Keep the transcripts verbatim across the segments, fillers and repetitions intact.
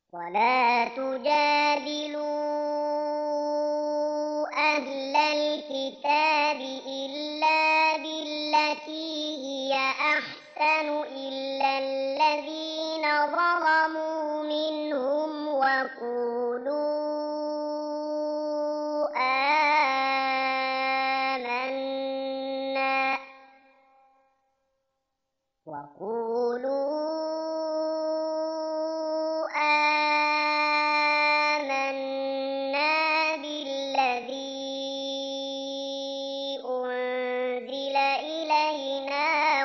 ولا تجادلوا أهل الكتاب إلا بالتي هي أحسن إلا الذين ظلموا منهم وقولوا آمنا وقولوا آمنا بالذي أنزل إلينا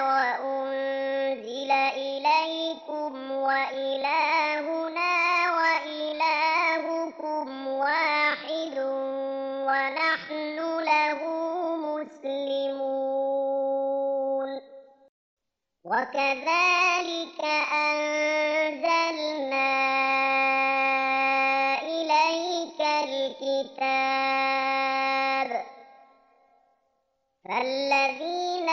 وأنزل إليكم وإلهنا وإلهكم واحد ونحن له مسلمون. وكذلك أنزلنا إليك الكتاب فالذين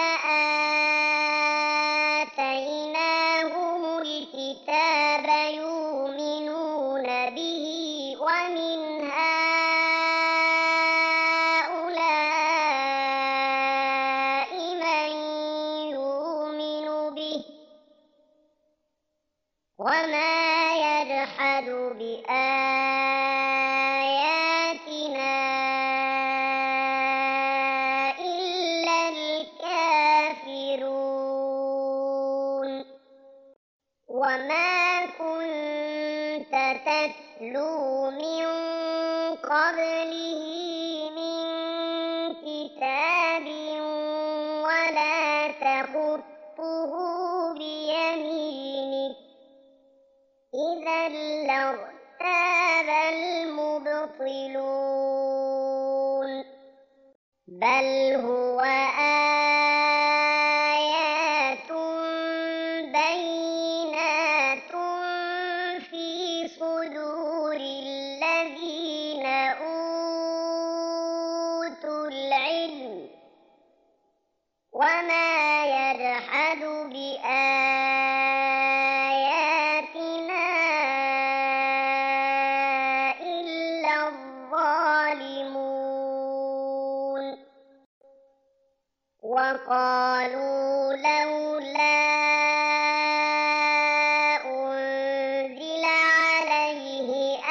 آتيناهم الكتاب يؤمنون به ومن هؤلاء من يؤمن به وما يجحد بآياتنا إلا الكافرون. وما كنت تتلو من قبله من كتاب ولا تخطه بيمينك إذا لارتاب المبطلون. بل هو آيات بينات في صدور الذين أوتوا العلم وما يجحد بآياتنا إلا الظالمون. وقالوا لولا أنزل عليه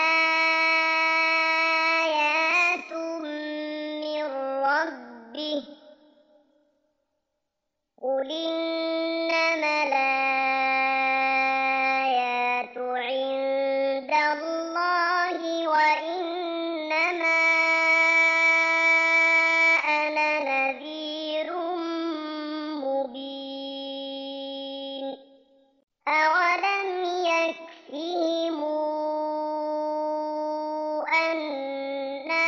آيات من ربه قل إنما الآيات عند الله وإنما أنا نذير مبين. أولم يكفهم أنا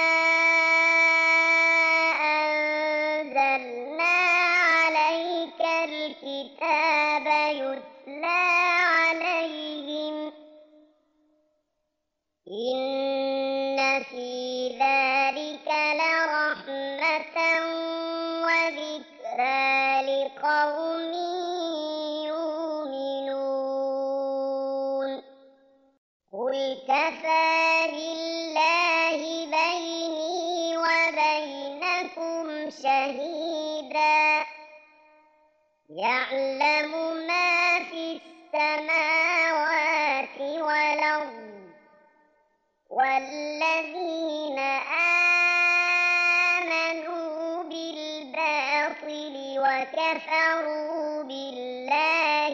أنزلنا عليك الكتاب يتلى عليهم إن في ذلك لرحمة وذكرى لقوم يؤمنون. قل كفى بالله بيني وبينكم شهيدا يعلم ما في السماوات والأرض والذين آمنوا بالباطل وكفروا بالله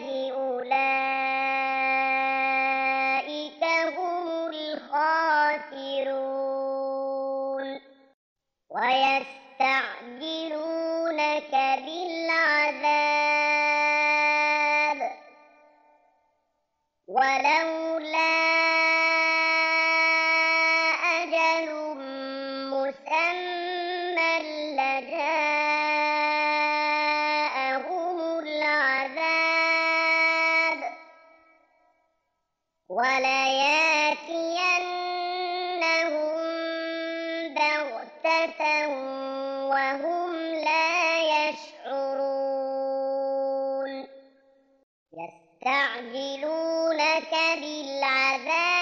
أولئك هم الخاسرون. ويستعجلونك بالعذاب ولولا أجل مسمى لجاءهم العذاب ولياتينهم بغتة وهم لا يشعرون. يستعجلونك بالعذاب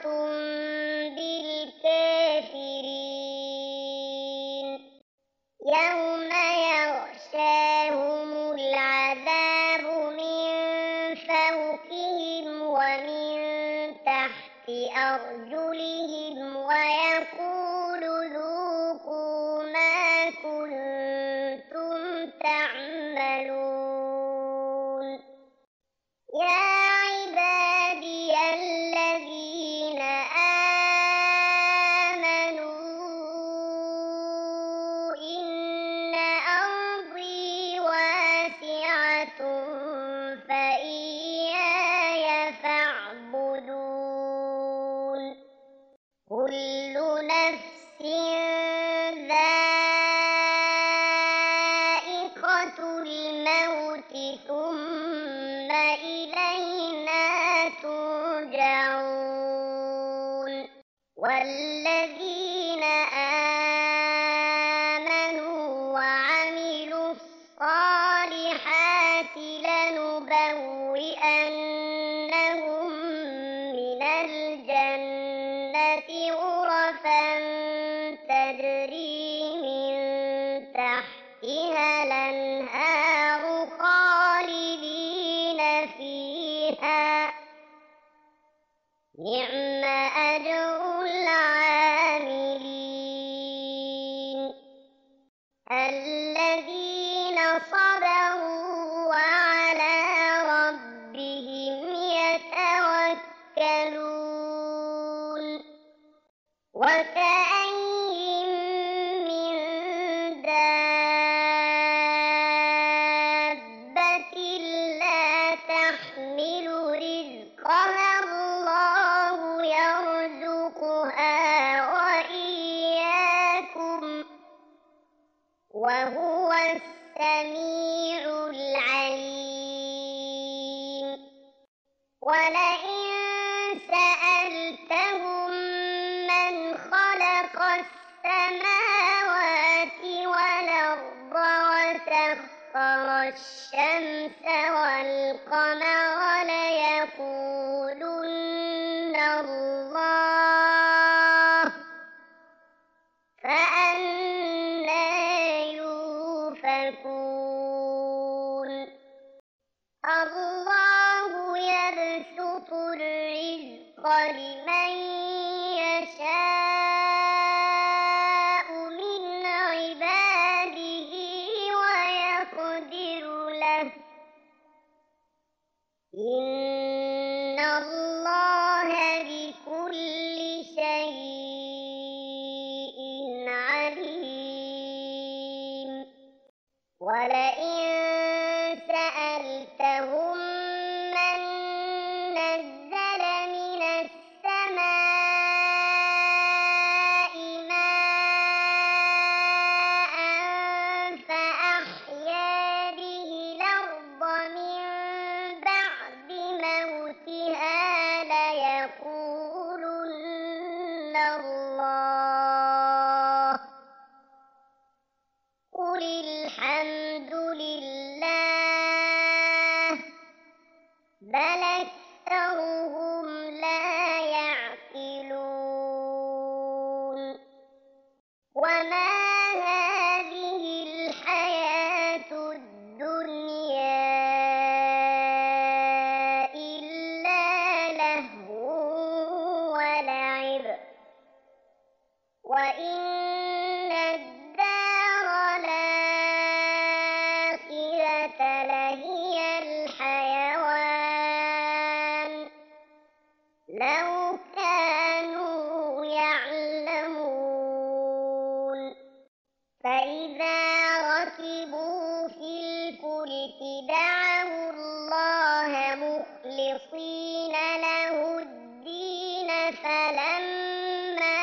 بالكافرين يوم يغشاهم العذاب من فوقهم ومن تحت أرجلهم ويقول ذوقوا ما كنتم تعملون يا عبادي الذين آمنوا إن أرضي واسعة فإياي فاعبدون كل نفس ذائقة الموت ثم إلينا ترجعون والذين آمنوا وعملوا الصالحات لنبوئنهم من الجنة غرفا تجري من تحتها الأنهار خالدين فيها نعم أجر العاملين الذين صبروا وعلى ربهم يتوكلون وكأين من دابة لا تحمل رزقها الله يرزقها وإياكم وهو السميع العليم ولئن سألتهم من خلق السماوات والأرض وسخر الشمس والقمر ليقولن الله فأنى يؤفكون الله يبسط الرزق لمن يشاء من عباده ويقدر له إن الله بكل شيء عليم ولئن سألتهم من نزل من السماء ماء فأحيا به الأرض من بعد موتها ليقولن الله قل الحمد لله بل أكثرهم لا يعقلون وما هذه الحياة الدنيا إلا لهو ولعب وإن الدار الآخرة لهي الحيوان لو كانوا يعلمون فإذا ركبوا في الفلك دعوا الله مخلصين له الدين فلما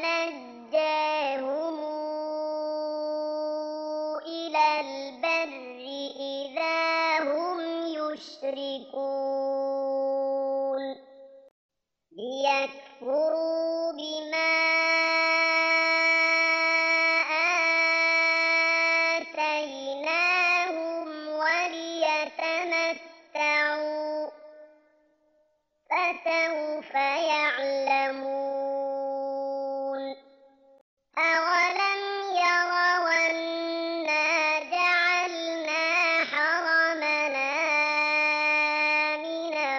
نجاهم إلى البر إذا هم يشركون ليكفروا بما آتيناهم وليتمتعوا فسوف يعلمون أولم يروا أنا جعلنا حرمنا آمنا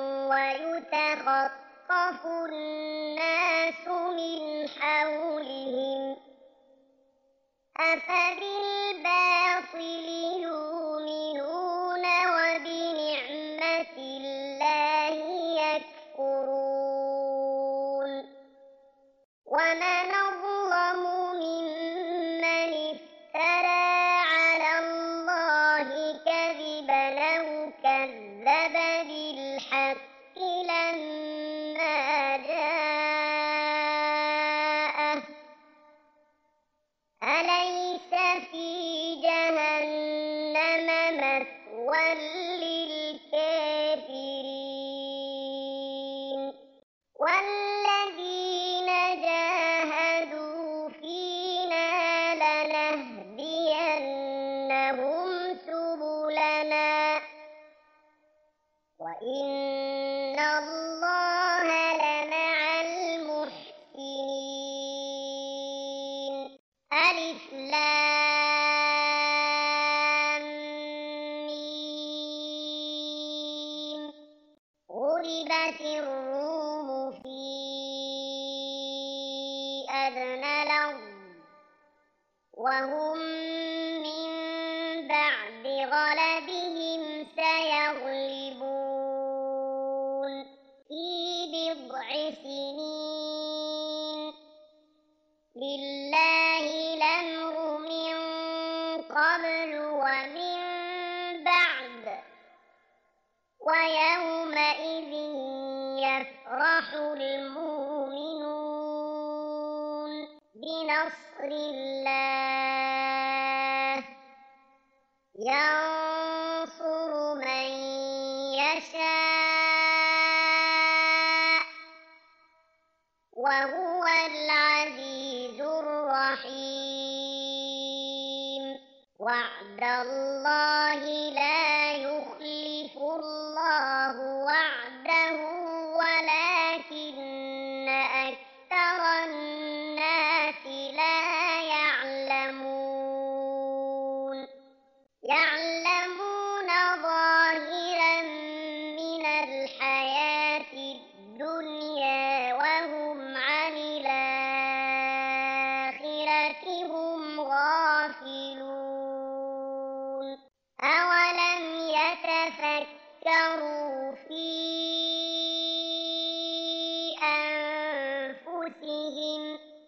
ويتخطف الناس من حولهم أفبالباطل يؤمنون وبنعمة الله يكفرون ومن أظلم ممن افترى على الله كذبا أو كذب بالحق لما جاءه أليس في جهنم مثوى للكافرين والذين جاهدوا فينا لنهدينهم سبلنا وإن الله لمع المحسنين ألف لام ميم غلبت الروم في أدنى الأرض وهم من بعد غلبهم سيغلبون في بضع سنين لله الأمر من قبل ومن بعد ويومئذ يفرح المؤمنون بنصر الله ينصر من يشاء وهو العزيز الرحيم وعد الله لا يخلف الله وعده ولكن أكثر الناس لا يعلمون يعلمون ظاهرا من الحياة الدنيا وهم عن الآخرة هم غافلون أولم يتفكروا في أنفسهم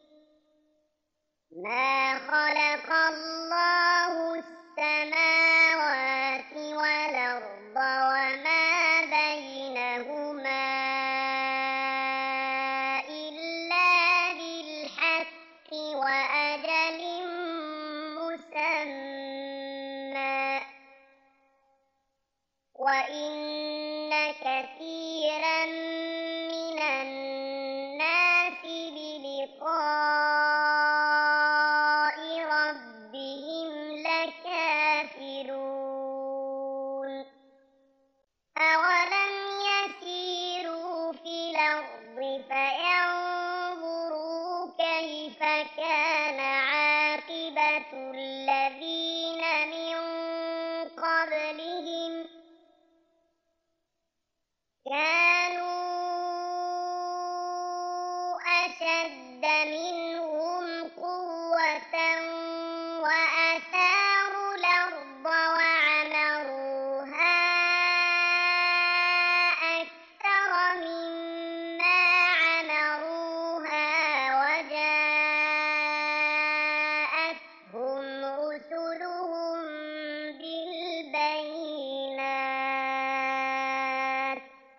ما خلق الله السماوات والأرض وما بينهما إلا بالحق وأجل مسمى وإن كثيرا من الناس بلقاء ربهم لكافرون أولم يسيروا في الأرض فينظروا كيف كان عاقبة الذين من قبلهم كانوا أشد منهم قوة وأثاروا الأرض وعمروها أكثر مما عمروها وجاءتهم رسلهم بالبينات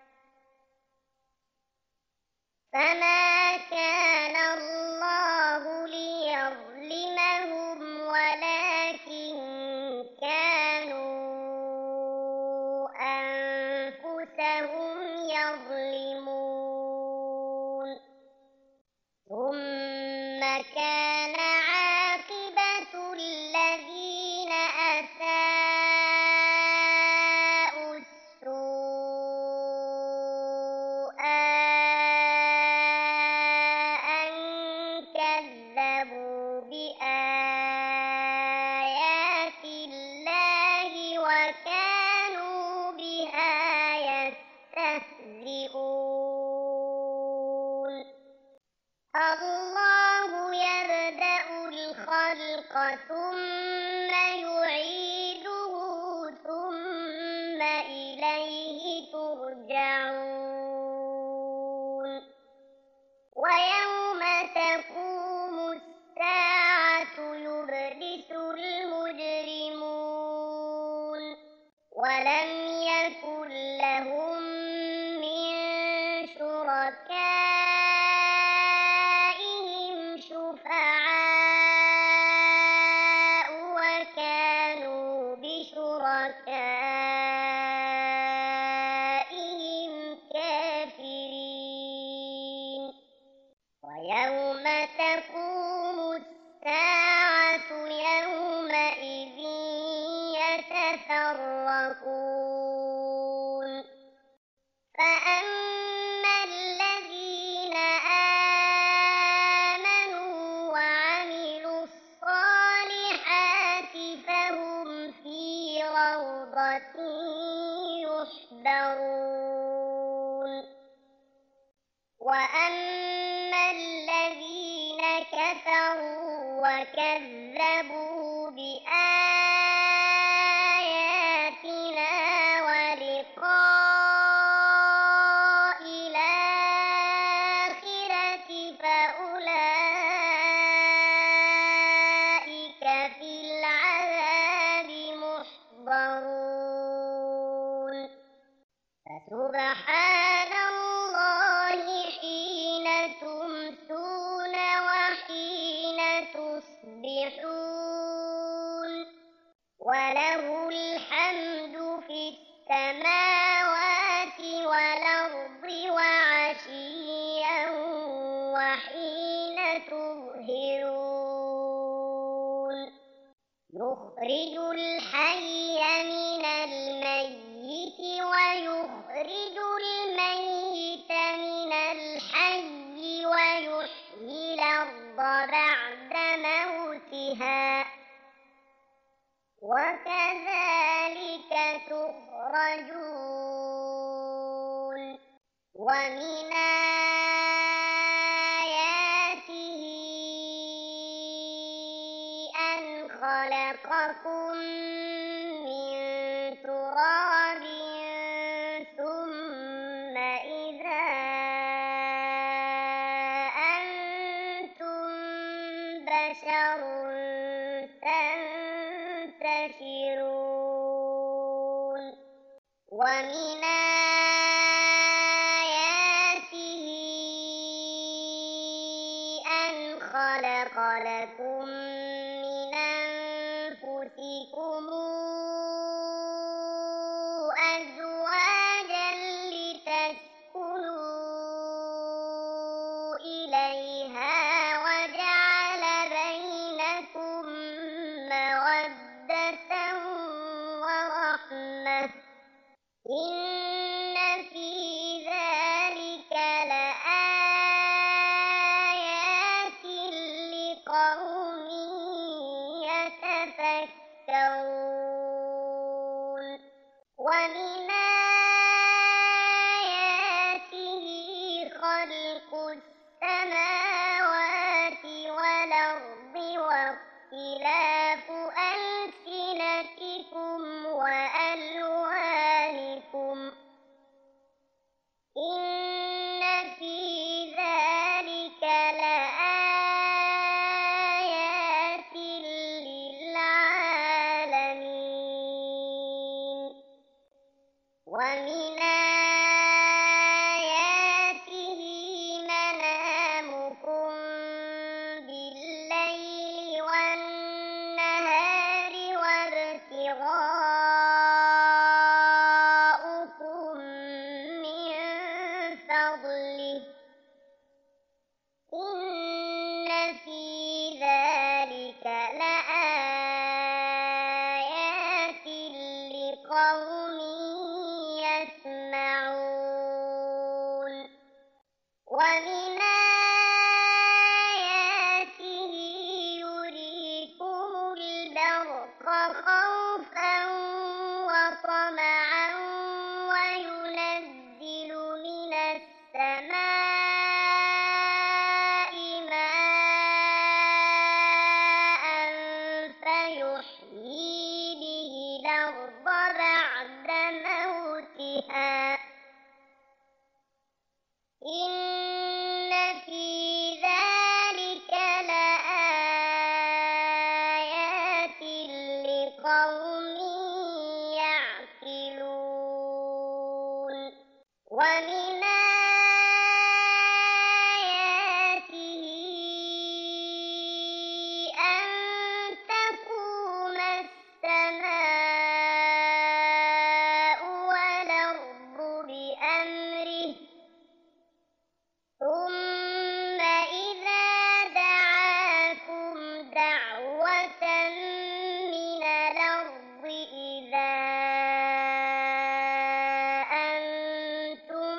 فما كان الله ليظلمهم ولكن كانوا أنفسهم يظلمون ثم كان عاقبة الذين أساءوا السوء ثم يعيده ثم إليه ترجعون ويوم تقوم الساعة يبلس المجرمون ولم يكن لهم من شركائهم شفعاء وكانوا بشركائهم كافرين ويوم تقوم الساعة يومئذ يتفرقون فأما الذين آمنوا وعملوا الصالحات فهم في روضة يحبرون وأما الذين كفروا وكذبوا بآياتنا ولقاء الآخرة فأولئك في العذاب محضرون فسبحان الله حين تمسون وحين تصبحون وله الحمد في السماوات والأرض وعشيا وحين تظهرون يخرج الحي من الميت ويخرج الميت من الحي ويحيي الأرض بعد موتها وكذلك تخرجون ومن آياته أن خلقكم من تراب ثم إذا أنتم بشر تنتشرون ومن آياته أن خلق لكم من أنفسكم أزواجا لتسكنوا إليها وجعل بينكم مودة ورحمة إن في ذلك لآيات لقوم يتفكرون ومن آياته خلق السماوات والأرض واختلاف ألسنتكم وألوانكم إن في ذلك لآيات للعالمين ومن آياته منامكم بالليل والنهار وابتغاؤكم من فضله إن في ذلك لآيات لقوم يسمعون ومن آياته يريكم البرق خوفا وطمعا وينزل من السماء ماء عليها إن في ذلك لآيات لقوم يعقلون ومن آياته أن تقوم السماء والأرض بأمره ثم إذا دعاكم دعوة من الأرض إذا أنتم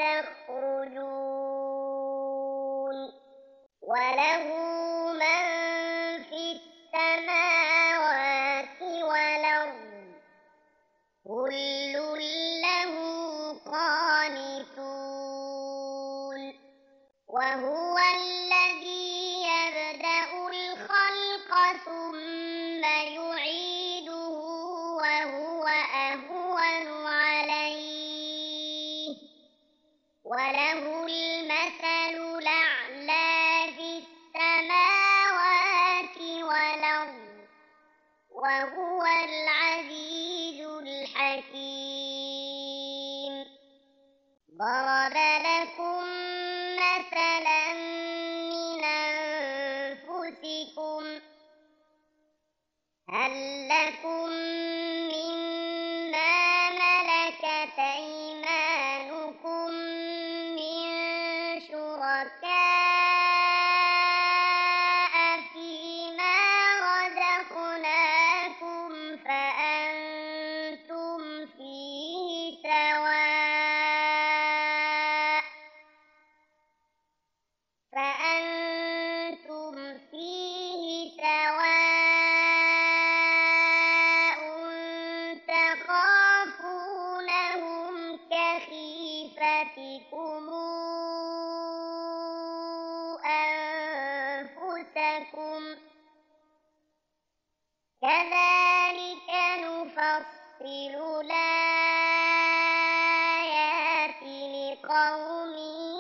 تخرجون وله من في السماوات والأرض كل له قانتون وهو الذي يبدأ الخلق ثم يعيده وهو أهون عليه وله المثل الأعلى في السماوات والأرض وهو العزيز الحكيم ضرب لكم مثلا من أنفسكم هل لكم مما ملكت أيمانكم من شركاء فيما رزقناكم فأنتم فيه سواء فأنتم فيه سواء تخافونهم كخيفتكم أنفسكم كذلك نفصل الآيات لقوم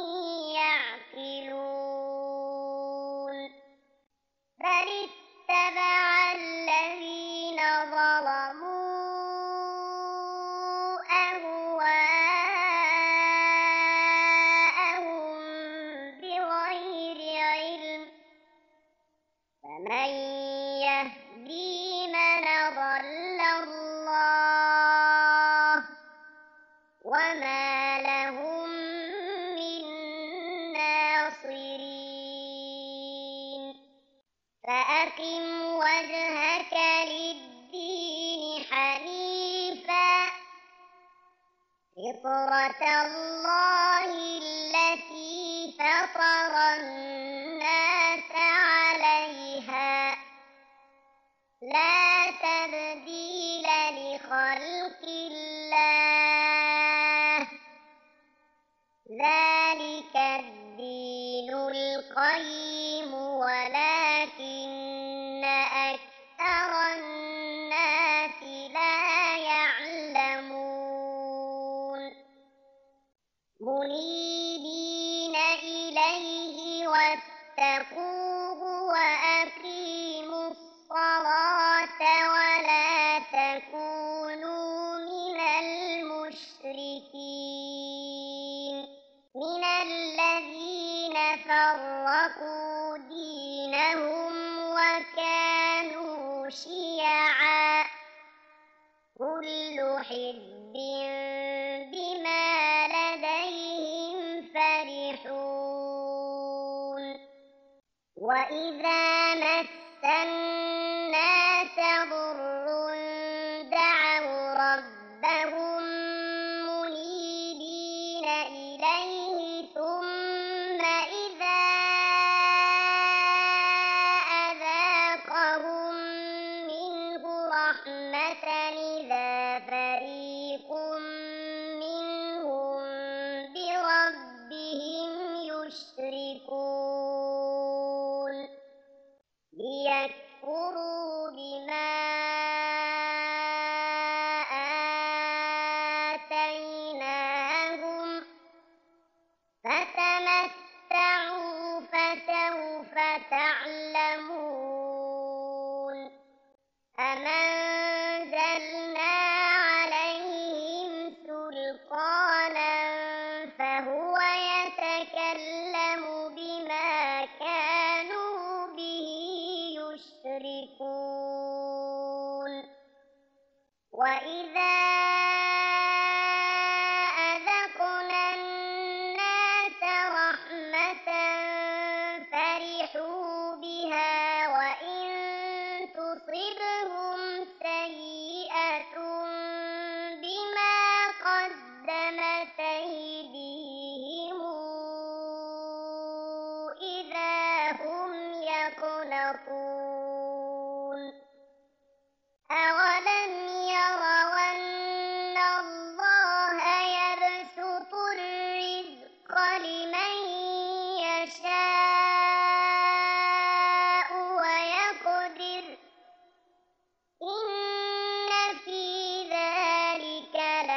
يعقلون بل اتبع الذين ظلموا أهواءهم بغير علم فمن يهدي من ضل الله وما لهم من ناصرين فأقم وجهك للدين حنيفا فطرة الله التي فطر الناس عليها لا تبديل لخلق الله ذلك الدين القيم ولكن أكثر الناس لا يعلمون منيبين إليه واتقوه وأقيموا الصلاة ولا تكونوا من المشركين من الذين فرقوا دينهم وكانوا شيعا كل حزب بما لديهم فرحون وإذا مس الناس ضر دعوا ربهم منيبين إليه ثم إذا أذاقهم منه رحمة إذا فريق منهم بربهم يشركون ليكفروا بما آتيناهم يتقون أولم يروا أن الله يبسط الرزق لمن يشاء ويقدر إن في ذلك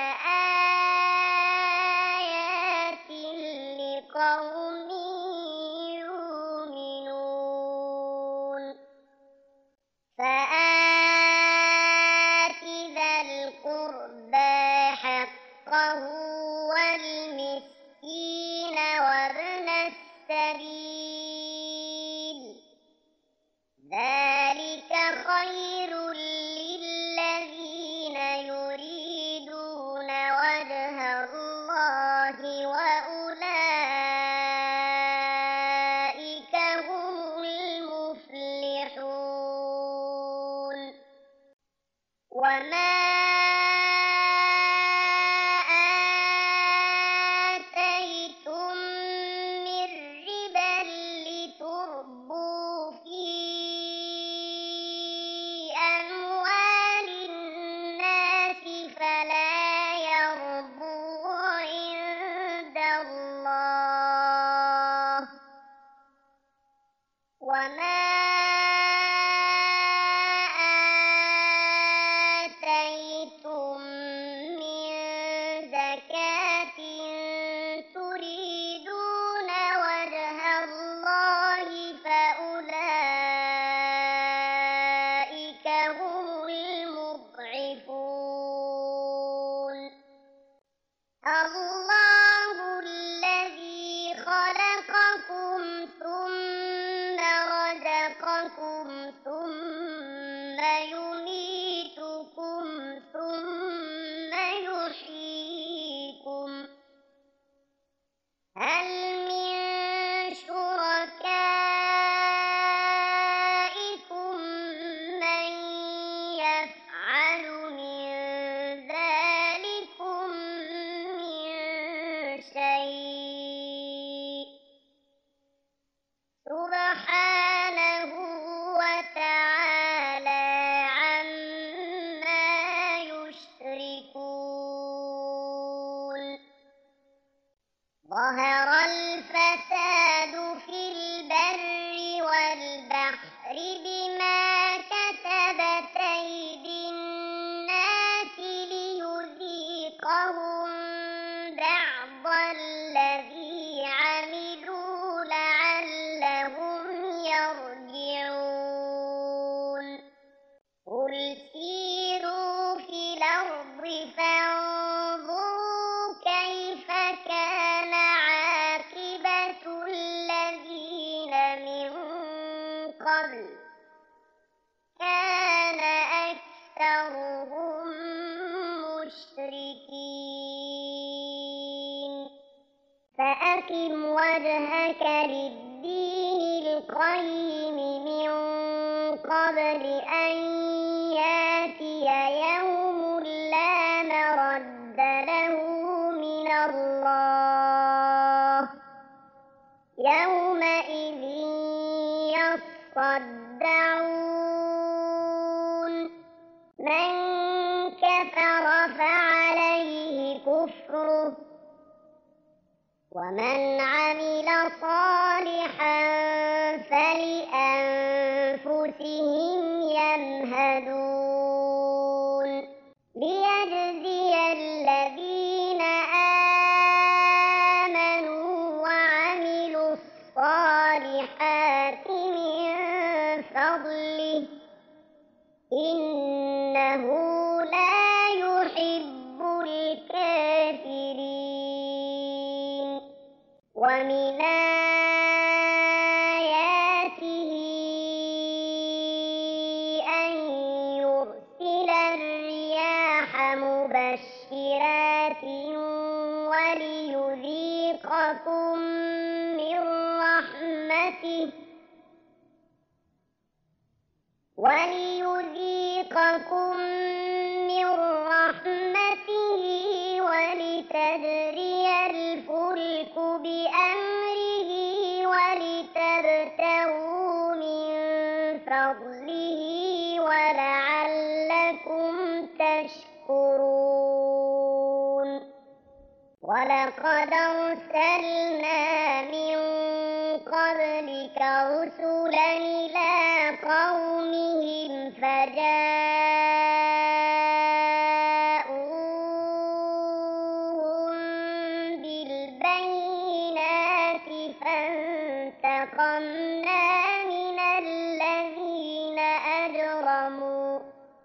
لآيات لقوم يؤمنون فآت ذا القربى حقه والمسكين وابن السبيل ذلك خير للذين يريدون وجه الله وأولئك هم المفلحون وما آتيتم من ربا لتربوا في أموال الناس فلا يربو عند الله وما آتيتم من زكاة تريدون وجه الله فأولئك هم المضعفون الله الذي خلقكم ثم رزقكم ثم يميتكم ثم يحييكم هل من شركائكم من يفعل من ذلكم من شيء سبحانه وتعالى عما يشركون ظهر الفساد في البر والبحر بما كسبت أيدي الناس ليذيقهم بعض الذي عملوا لعلهم يرجعون قل سيروا في الأرض فانظروا كيف كان عاقبة الذين من قبل كان أكثرهم مشركين فأقم وجهك للدين القيم من قبل أن يأتي يوم لا مرد له من الله يومئذ يصدعون من كفر فعليه كفره ومن عمل صالحا فلأنفسهم يمهدون ليجزي الذين آمنوا وعملوا الصالحات من فضله إنه لا يحب الكافرين ومن آياته أن يرسل الرياح مبشرات وليذيقكم من رحمته وليذيقكم من رحمته ولتجري الفلك بأمره ولتبتغوا من ولقد أرسلنا من قبلك رسلا إلى قومهم فجاءوهم بالبينات فانتقمنا من الذين أجرموا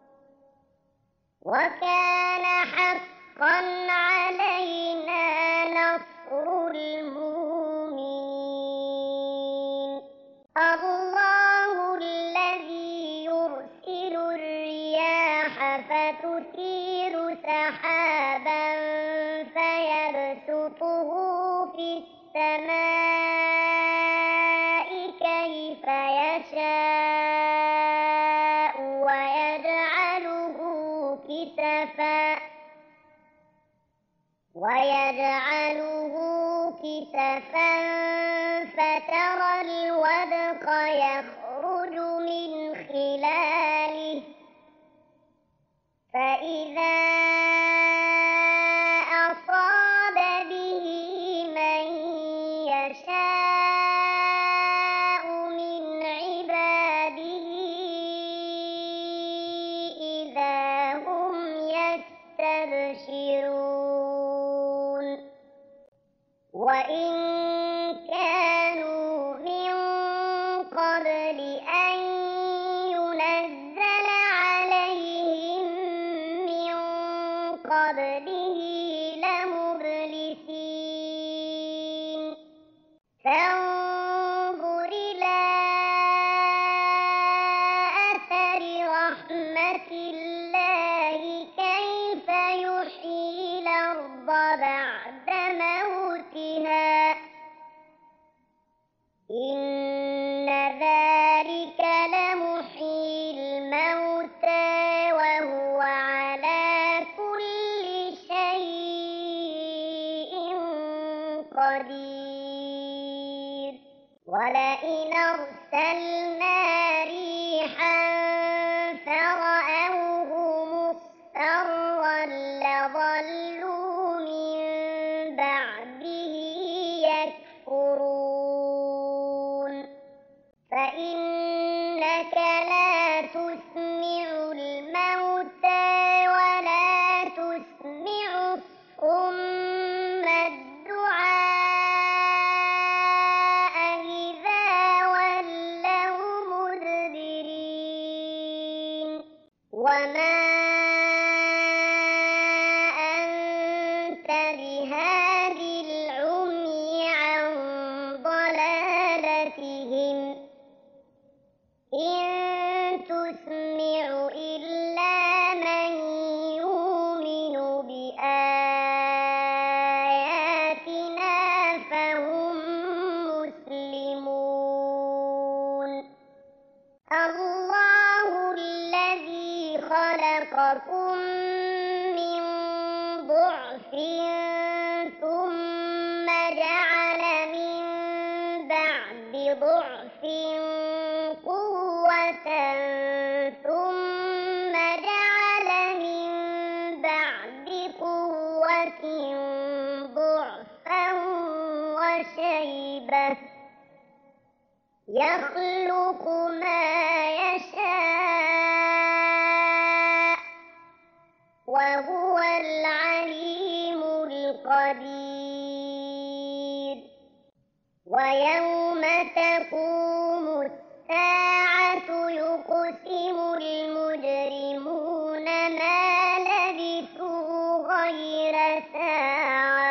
وكان حقا علينا نصر المؤمنين الله الذي يرسل الرياح فتثير سحابا فيبسطه في السماء كيف يشاء ويجعله كسفا ويجعله كسفا فترى الودق يخرج من خلاله فإذا أصاب به من يشاء من عباده إذا هم يستبشرون وإن كانوا من قبل أن ينزل عليهم من قبله لمبلسين فانظر إلى أثر رحمة الله كيف يحيي الأرض بعد موتها إن ذلك لمحيي الموتى وهو على كل شيء قدير ولئن أرسلنا ريحا فرأوه مصفرا لظلوا من بعده يكفرون فإنك لا تسمع الموتى ولا تسمع الصم الدعاء إذا ولوا مدبرين وما أنت بهاد العمي عن ضلالتهم إن تسمع إلا من يؤمن بآياتنا فهم مسلمون الله الذي خلقكم من ضعف ثم جعل من بعد ضعف قوة ثم جعل من بعد قوة ضعفا وشيبة يخلق ما يشاء وهو العليم القدير ويوم تقوم الساعة يقسم المجرمون ما لبثوا غير ساعة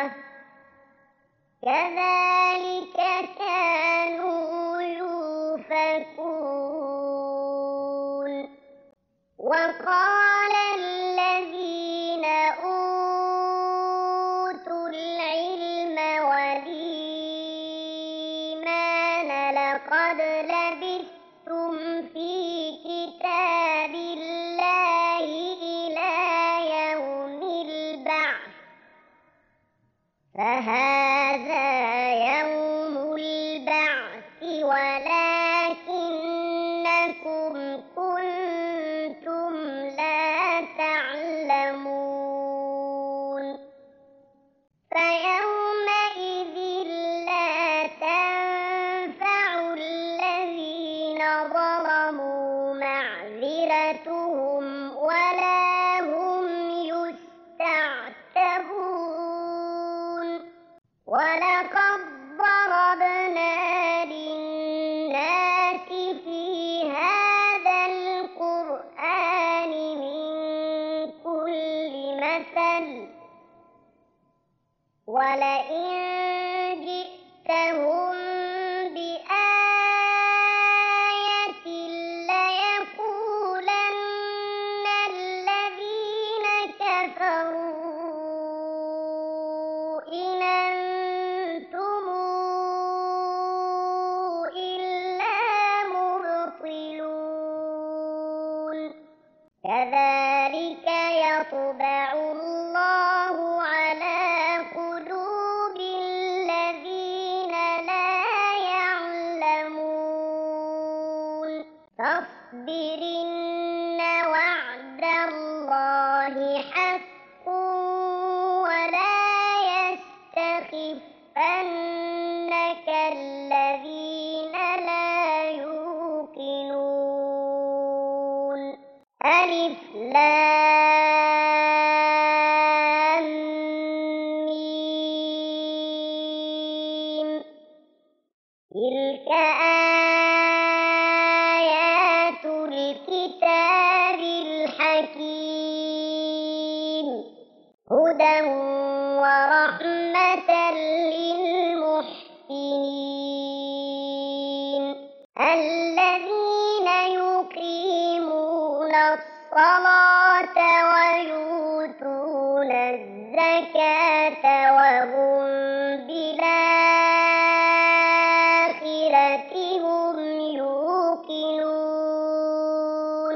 كذلك كانوا يؤفكون وقال الذين أوتوا العلم والإيمان لقد لبثتم في كتاب الله إلى يوم البعث فهذا يوم البعث ولكنكم كنتم لا تعلمون فيومئذ لا تنفع الذين ظلموا معذرتهم ولا هم يستعتبون ولقد ضربنا للناس في هذا القرآن من كل مثل ولئن جئتهم بآية ليقولن الذين كفروا إن أنتم إلا مبطلون كذلك يطبع الله على قلوب الذين لا يعلمون فاصبر إن وعد الله حق ولا يستخفنك الذين لا يوقنون ألف لام ميم تلك آيات الكتاب الحكيم هدى ورحمة للمحسنين الذين يقيمون الصلاة ويؤتون الزكاة وهم بالآخرة هم يوقنون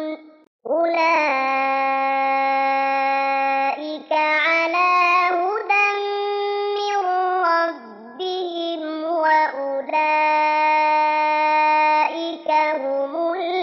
أولئك على هدى من ربهم وأولئك هم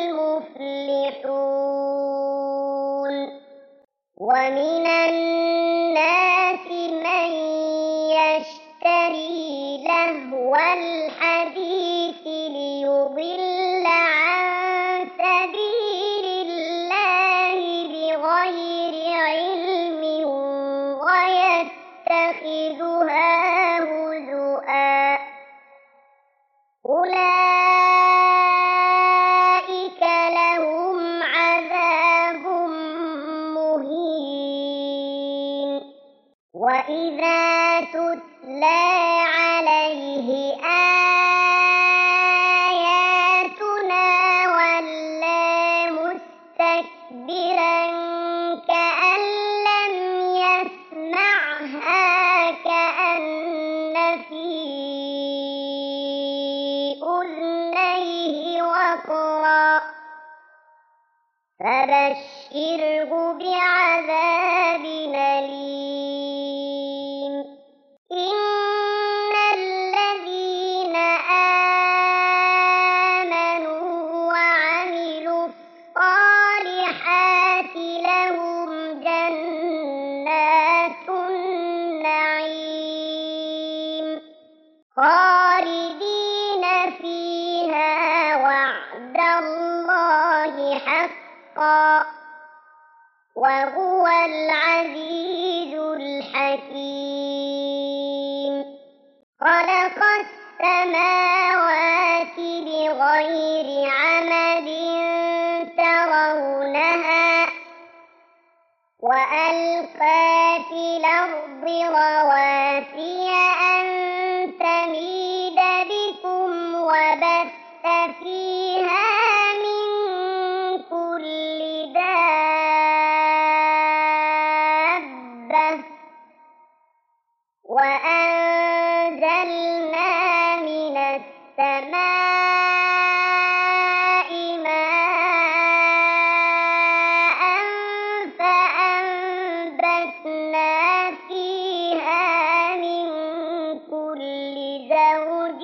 المفلحون ومن الناس من يشتري لهو الحديث ليضل عن سبيل الله بغير علم ويتخذها هزؤا أولئك لهم عذاب مهين وإذا تتلى عليه آياتنا ولى مستكبرا كأن لم يسمعها كأن في أذنيه وقرا فبشره بعذاب أليم إن الذين آمنوا وعملوا الصالحات لهم جنات النعيم خالدين فيها وعد الله حقا وهو العزيز الحكيم خلق السماوات بغير عمد ترونها وألقى في الأرض رواسي أن تميد بكم وبث فيها من كل دابة وأنزلنا من السماء ماء فأنبتنا فيها من كل زوج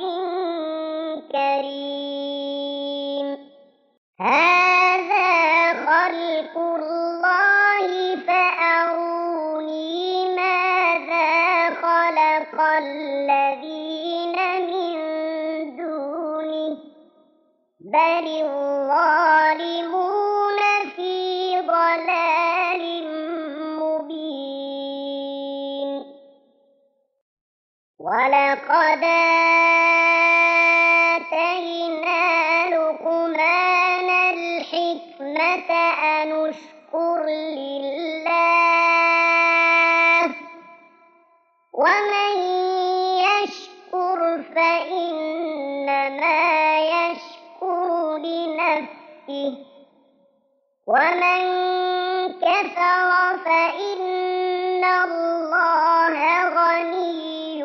كريم هذا خلق الله فأروني ماذا خلق خلق الذين من دونه بل الظالمون في ضلال مبين ولقد آتينا لقمان الحكمة أن اشكر لله ومن يشكر فإنما يشكر لنفسه ومن كفر فإن الله غني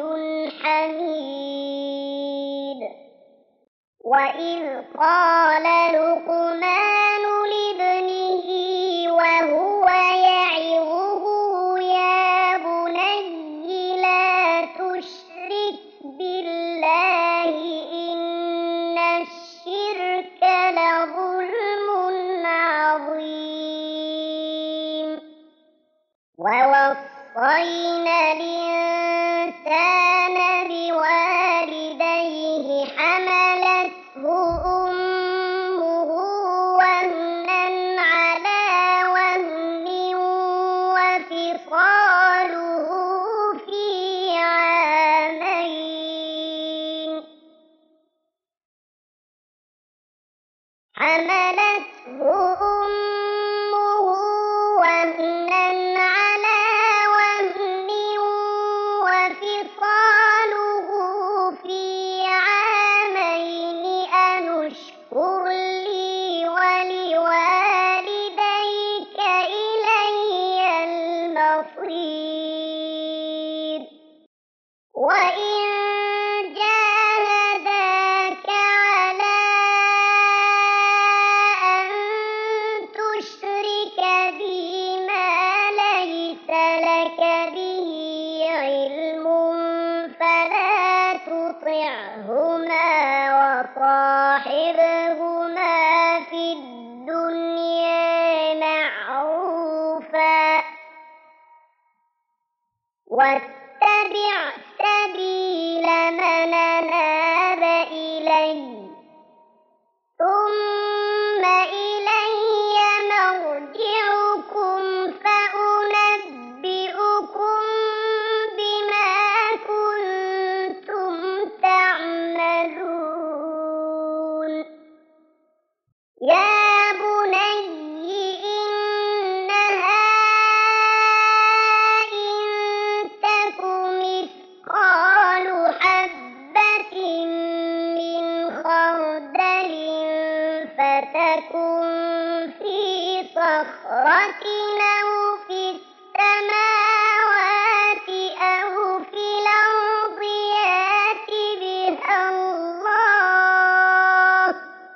حميد وإذ قال لقمان لابنه وهو يعظه يا بني لا تشرك بالله إن الشرك لظلم عظيم ووصينا الإنسان بوالديه حملته أمه وهنا على وهن وفصاله في عامين حملته أمه وهنا على وهن وفصاله في عامين أن اشكر لي ولوالديك إلي المصير وإن جاهداك على أن تشرك بي ما ليس لك به علم فلا تطعهما وصاحبهما في الدنيا معروفا واتبع سبيل من أناب إلي ثم إلي مرجعكم فأنبئكم بما كنتم تعملون يا بني إنها إن تك مثقال حبة من خردل فتكن في صخرة أو في السماوات أو في الأرض يأت بها الله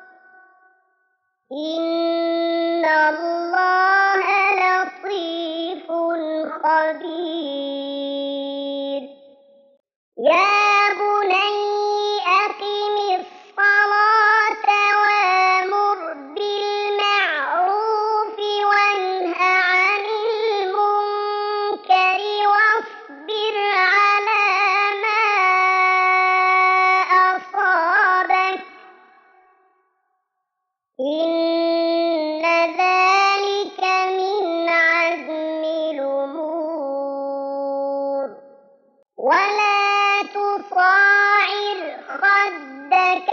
إن الله لطيف خبير يا بني أقم الصلاة وأمر بالمعروف وانه عن المنكر واصبر على ما أصابك إن ذلك من عزم الأمور ولا تصاعر خدك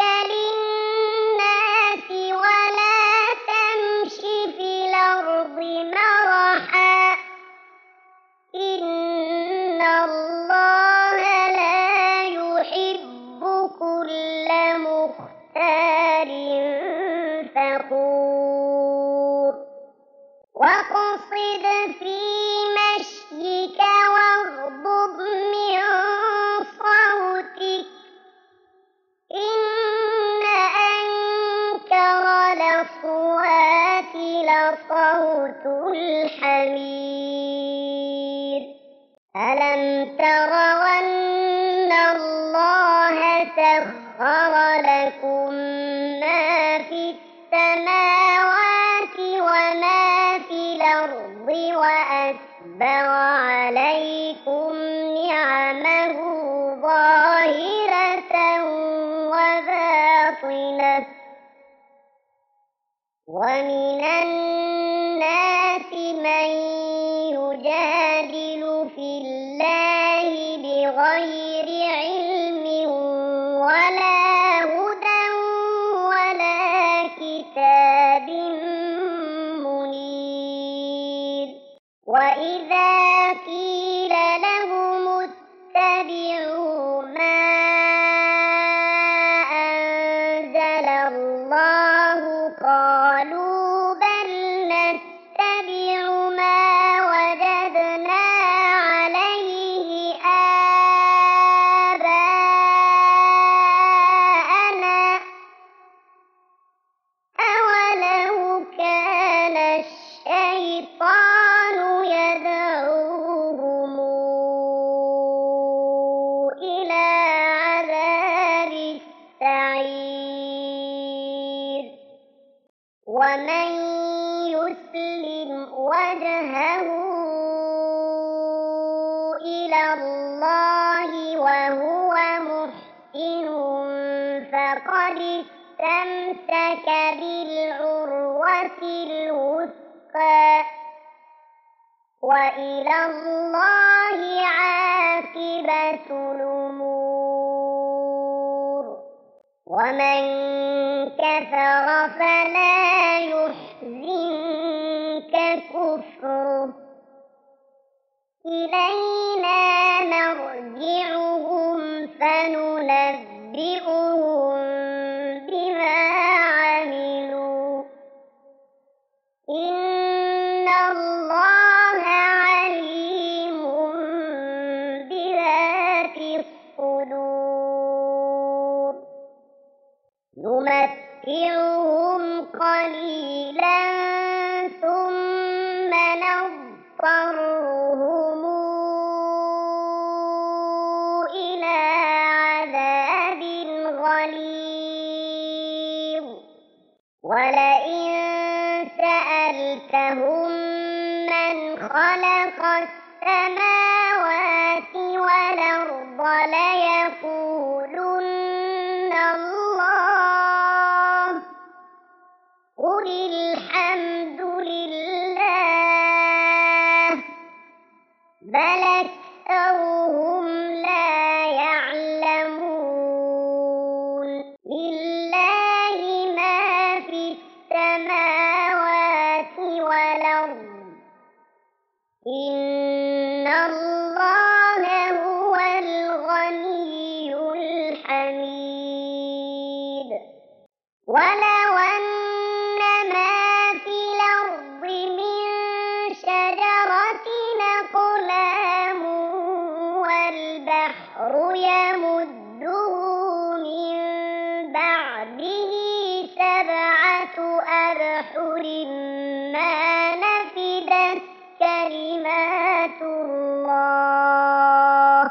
للناس ولا تمش في الأرض مرحا إن الله لا يحب كل مختال فخور واقصد في مشيك واغضض من صوتك إن أنكر الأصوات لصوت الحمير ألم تروا أن الله سخر لكم ما في السماوات وما في الأرض وأسبغ عليكم نعمه ظاهرة وباطنة ومن الناس من يجادل في الله بغير علم ولا هدى ولا كتاب منير وإذا قيل لهم اتبعوا ما أنزل الله قالوا بل نتبع ما وجدنا عليه آباءنا أولو كان الشيطان يدعوهم إلى عذاب السعير ومن يسلم وجهه إلى الله وهو محسن فقد استمسك بالعروة الوثقى وإلى الله عاقبة الأمور ومن كفر فلا يحزنك كفره إلينا مرجعهم فننبئهم بما عملوا إن الله عليم بذات الصدور نمتعهم قليلا ثم نضطرهم إلى عذاب غليظ ولئن سألتهم من خلق السماوات والأرض ليقولن الله قل الحمد لله بل أكثرهم لا يعلمون لله ما في السماوات والأرض إن الله هو الغني الحميد ولو أن ما في الأرض من شجرة أقلام والبحر يمده من بعده سبعة أبحر ما نفدت كلمات الله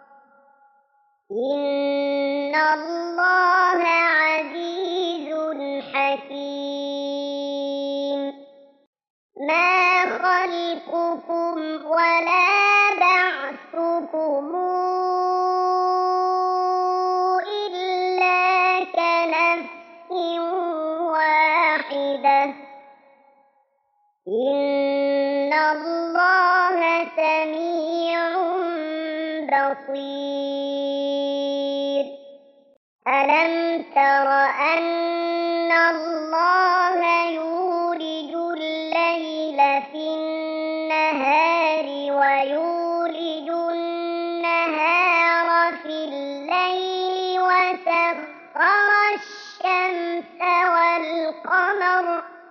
إن الله عزيز حكيم ما خلقكم ولا بعثكم إلا كنفس واحدة إن الله سميع بصير ألم تر أن الله يولج الليل في النهار ويولج النهار في الليل وسخر الشمس والقمر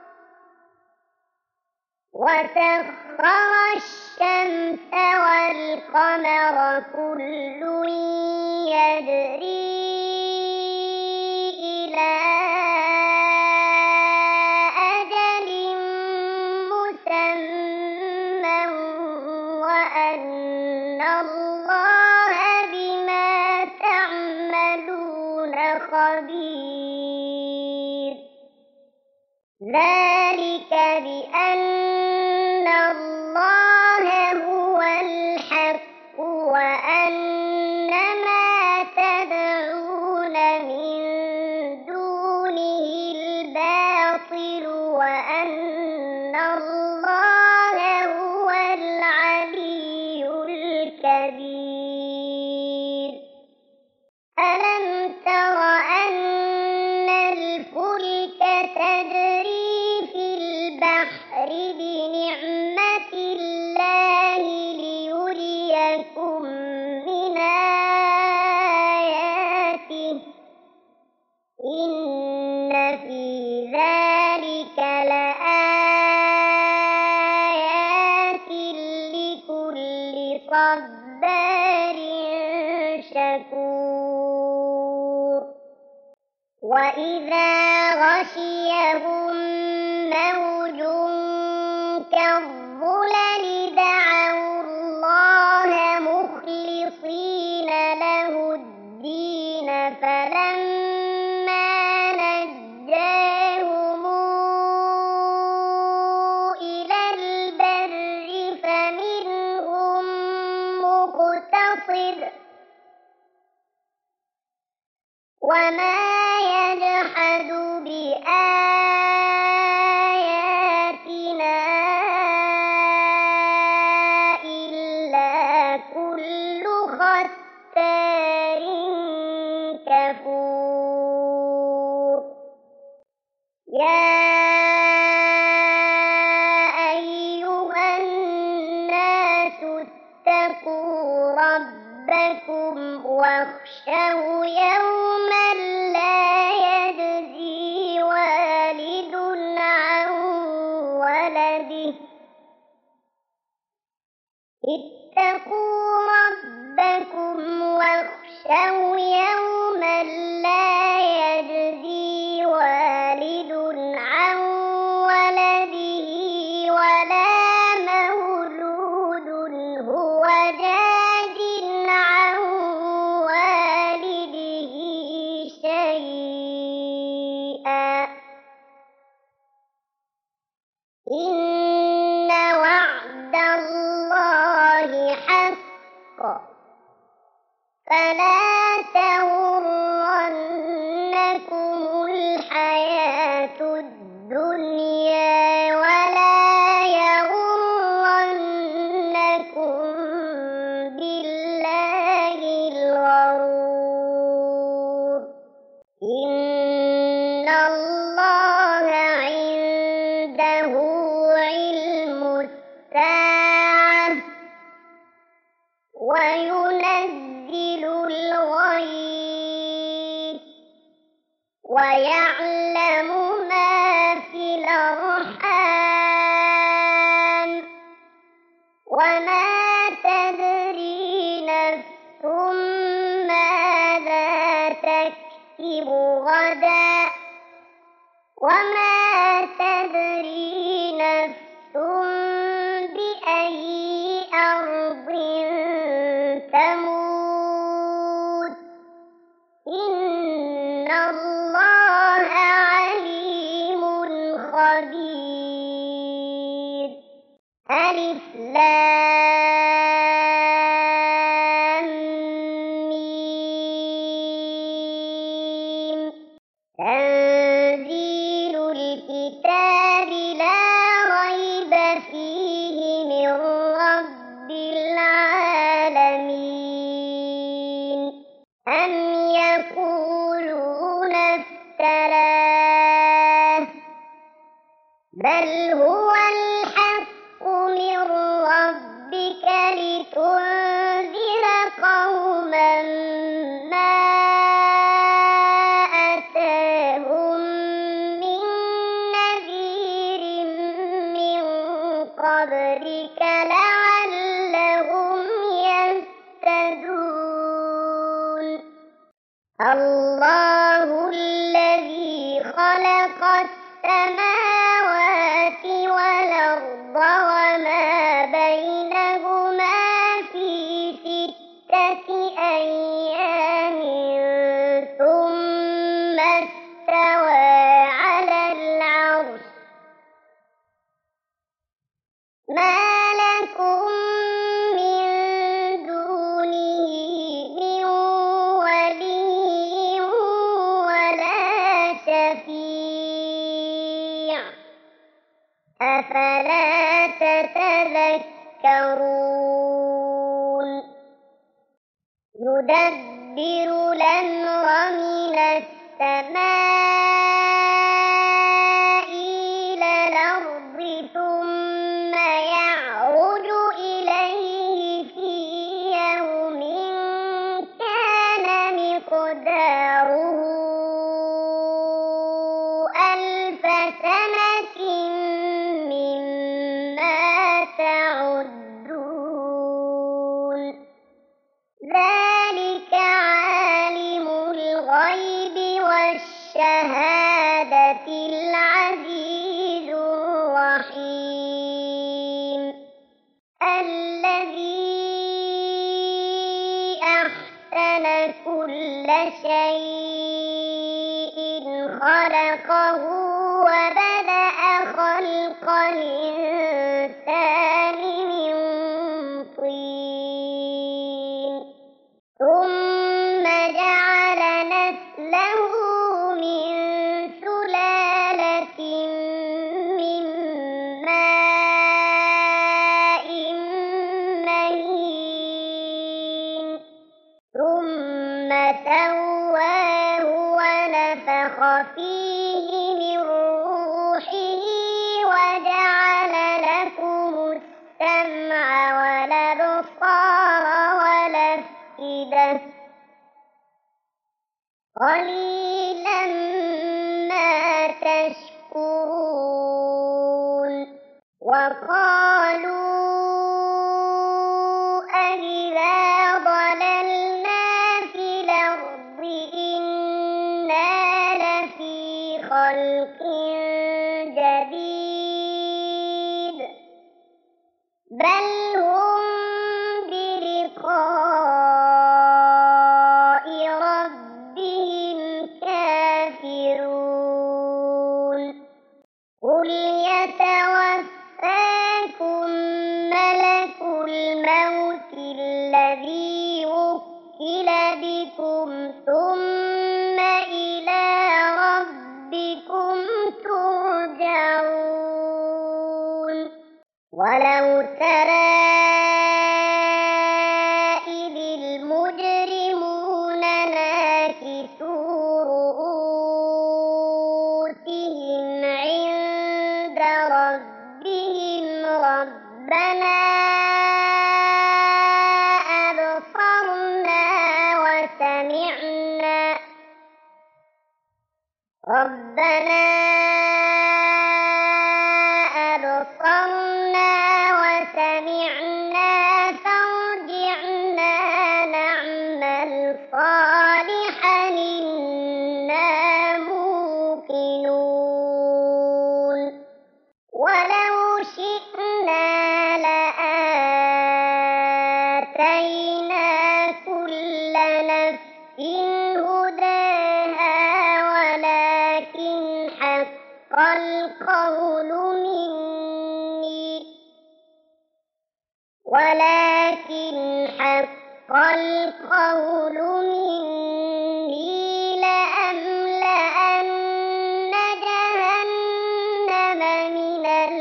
وسخر الشمس والقمر كل يجري إلى أجل مسمى وأن الله بما تعملون خبير ذلك بأن الله هو الحق وأن ما صبار شكور وإذا غشيهم موج كالظلل دعوا الله مخلصين له الدين فلما نجاهم إلى البر فمنهم مقتصد وما يجحد بآياتنا إلا كل ختار كفور يا أيها الناس اتقوا ربكم واخشوا يوما لا يجزي والد عن ولده اتقوا ربكم واخشوا يوما لا يجزي والد عن ولده ولا مولود هو جاز عن والده شيئا إن وعد الله حق فلا تغرنكم الحياة الدنيا ولا يغرنكم بالله الغرور إن الله عنده علم الساعة وينزل الغيث ويعلم ما في الأرحام وما تدري نفس ماذا تكسب غدا وما تدري نفس بأي أرض تموت إن الله عليم خبير ألف لام ميم تنزيل الكتاب لا ريب فيه من رب العالمين أم يقولون افتراه بل هو الحق من ربك لتنذر قوما ما أتاهم من نذير من قبلك لعلهم يهتدون الله الذي خلق السماوات والأرض وما بينهما في ستة أيام ثم استوى على العرش ما لكم من دونه من ولي ولا شفيع أفلا تتذكرون يدبر الأمر من السماء إلى الأرض ثم يعرج إليه في يوم كان مقداره ألف سنة مما تعدون ذلك عالم الغيب والشهادة العزيز الرحيم الذي أحسن كل شيء خلقه وبدأ خلق الإنسان من طين ثم جعل نسله من سلالة من ماء مهين ثم سواه ونفخ فيه من روحه وجعل لكم السمع والأبصار والأفئدة قليلا ما تشكرون وقالوا أإذا ضللنا في الأرض إنا لفي خلق جديد بل هم بلقاء ربهم كافرون قل يتوفاكم ملك الموت الذي وكل بكم ثم إلى ربكم ترجعون ولو ترى إذ المجرمون ناكسوا رؤوسهم عند ربهم ربنا أبصرنا وسمعنا ربنا أبصرنا وسمعنا فارجعنا نعمل صالحا إنا موقنون ولو شئنا لآتينا كل نفس هداها ولكن حق القول مني ولكن حق القول مني لأملأن جهنم من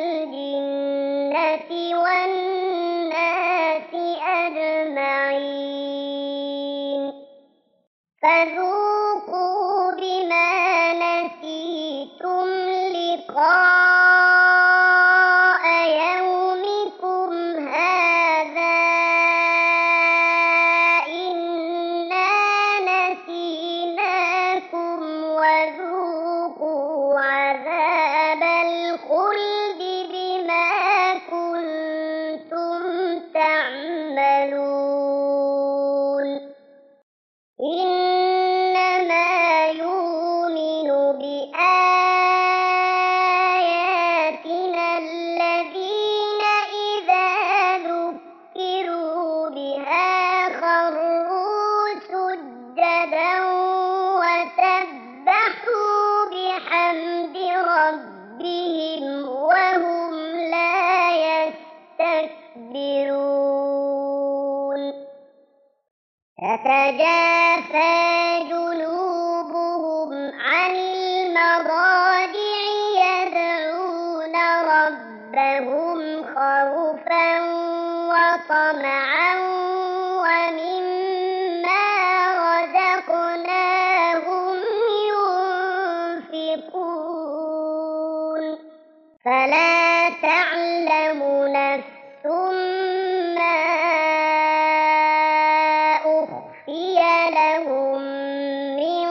الجنة والناس أجمعين فذوقوا بما نسيتم لقاء يومكم هذا إنا نسيناكم وذوقوا عذاب الخلد بما كنتم تعملون إنما يؤمن بآياتنا الذين إذا ذكروا بها خروا سجدا وسبحوا بحمد ربهم وهم لا يستكبرون تتجافى جنوبهم عن المضاجع يدعون ربهم خوفا وطمعا ومما رزقناهم ينفقون فلا تعلم نفس ما أخفي لهم من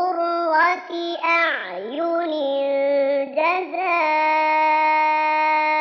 قرة أعين جزاء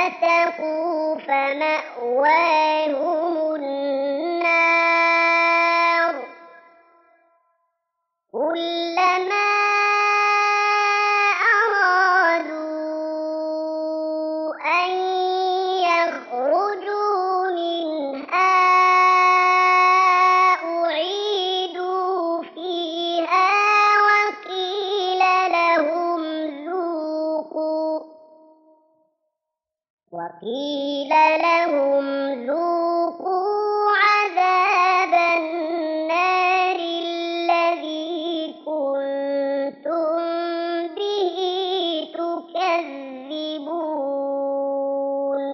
فسقوا فمأواهم النار كلما أرادوا أن يخرجوا منها أعيدوا فيها وقيل لهم ذوقوا وقيل لهم ذوقوا عذاب النار الذي كنتم به تكذبون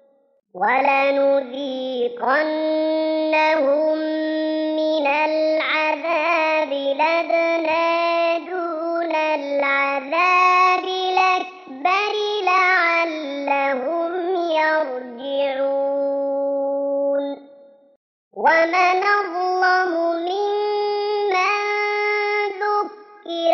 ولنذيقنهم من العذاب الأدنى دون العذاب الأكبر لعلهم يرجعون ومن أظلم ممن ذكر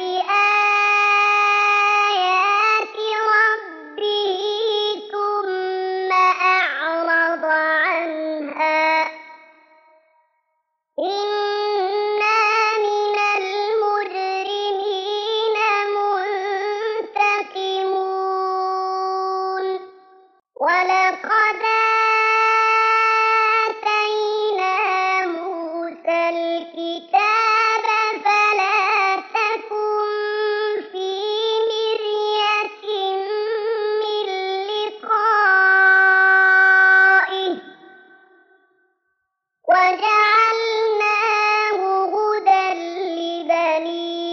بآيات ربه ثم أعرض عنها إنا من المجرمين منتقمون ولقد آتينا موسى الكتاب فلا تكن في مرية من لقائه وجعلناه هدى لبني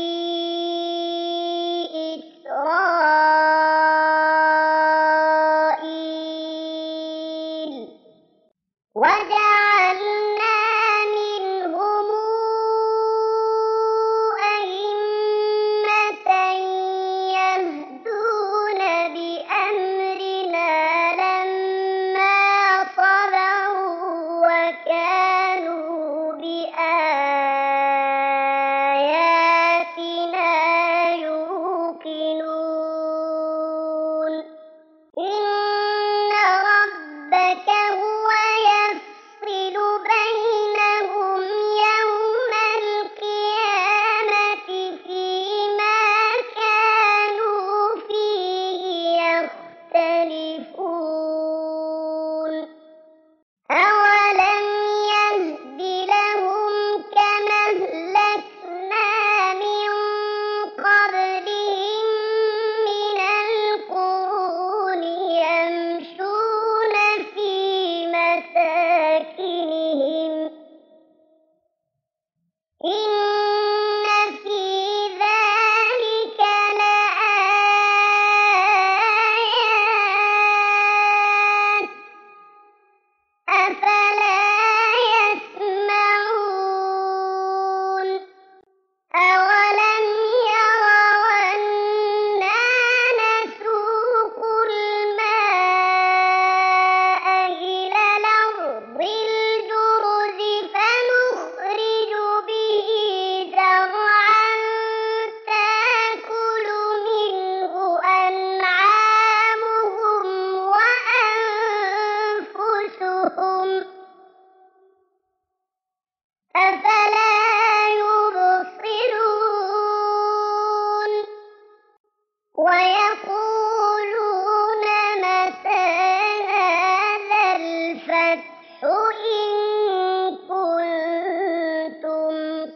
إسرائيل وجعلنا منهم أئمة يهدون بأمرنا لما صبروا وكانوا بآياتنا يوقنون إن ربك هو يفصل بينهم يوم القيامة فيما كانوا فيه يختلفون أولم يهد لهم كما أهلكنا من قبلهم من القرون يمشون في مساكنهم إن في ذلك لآيات أفلا يسمعون أولم يروا أنا نسوق الماء إلى الأرض الجرز فنخرج به زرعا تأكل منه أنعامهم وأنفسهم أفلا يبصرون ويقولون متى هذا الفتح إن كنتم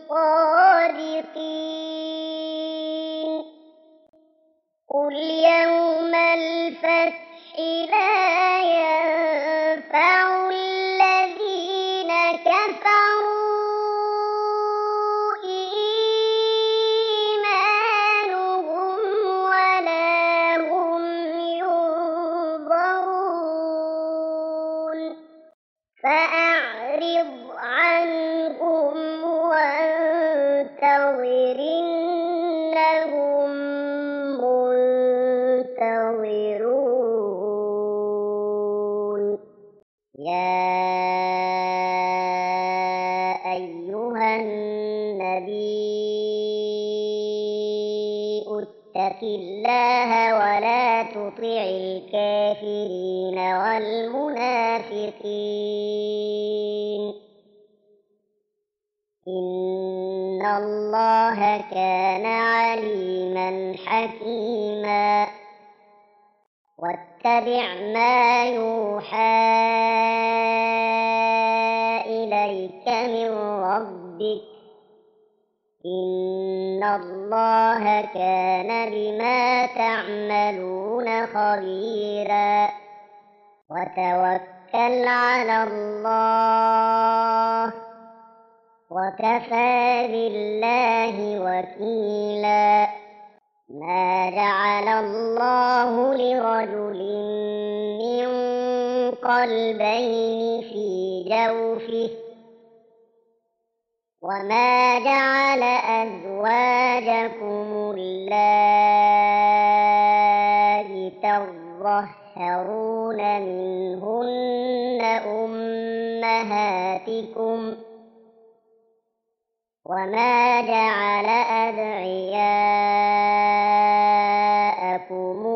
صادقين قل يوم الفتح لا ينفع الذين كفروا إيمانهم ولا هم ينظرون فأعرض عنهم وانتظر إنهم منتظرون يا أيها النبي اتق الله ولا تطع الكافرين والمنافقين إن الله كان عليما حكيما واتبع ما يوحى إليك من ربك إن الله كان بما تعملون خبيرا وتوكل على الله وكفى بالله وكيلا ما جعل الله لرجل من قلبين في جوفه وما جعل أزواجكم اللاتي تظاهرون منهن أمهاتكم وما جعل أدعياءكم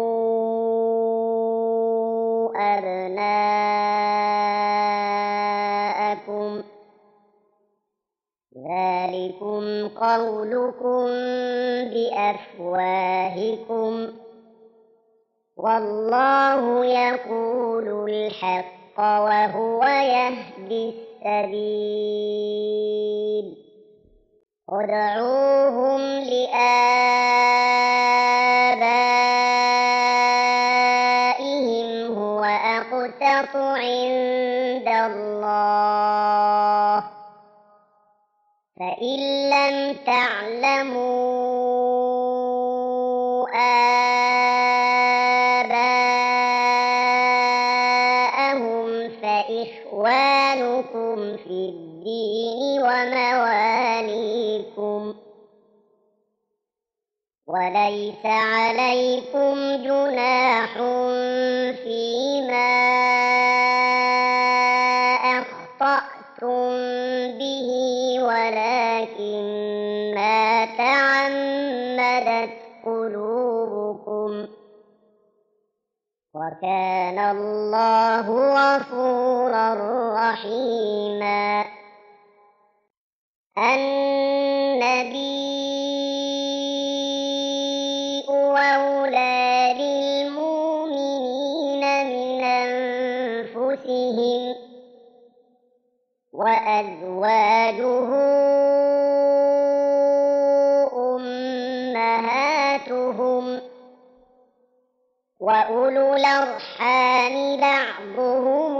أبناءكم ذلكم قولكم بأفواهكم والله يقول الحق وهو يهدي السبيل ادعوهم لآبائهم هو أقسط عند الله فإن لم تعلموا آباءهم فإخوانكم في الدين ومواليكم وليس عليكم جناح فيما أخطأتم به ولكن ما تعمدت قلوبكم وكان الله غفورا رحيما النبي أولى بالمؤمنين من أنفسهم وأزواجه أمهاتهم وأولو الأرحام بعضهم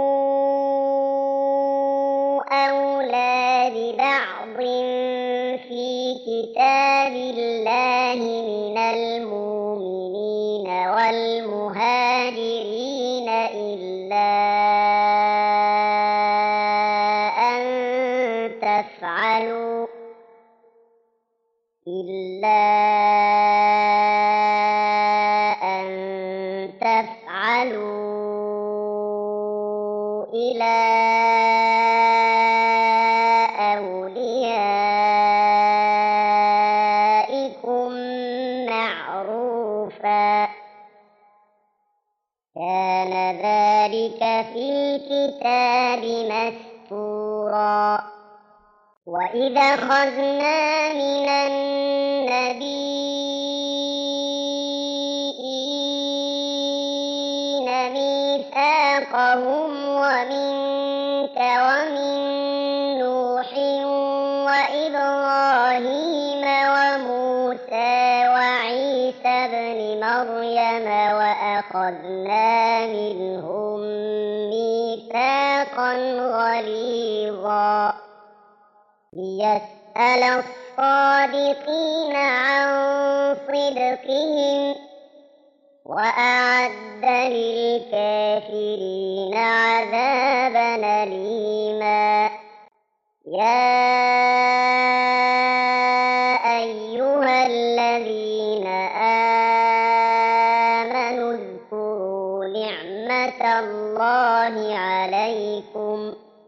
أولى ببعض في كتاب الله من المؤمنين والمهاجرين إلا أن تفعلوا إلا أن تفعلوا إلى أوليائكم معروفا كان ذلك في الكتاب مسطورا وإذا أخذنا من النبيين ميثاقهم ومنك ومن نوح وإبراهيم وموسى وعيسى ابن مريم وأخذنا منهم ميثاقا غليظا ليسأل الصادقين عن صدقهم وأعد للكافرين عذابا أليما يا أيها الذين آمنوا اذكروا نعمة الله عليكم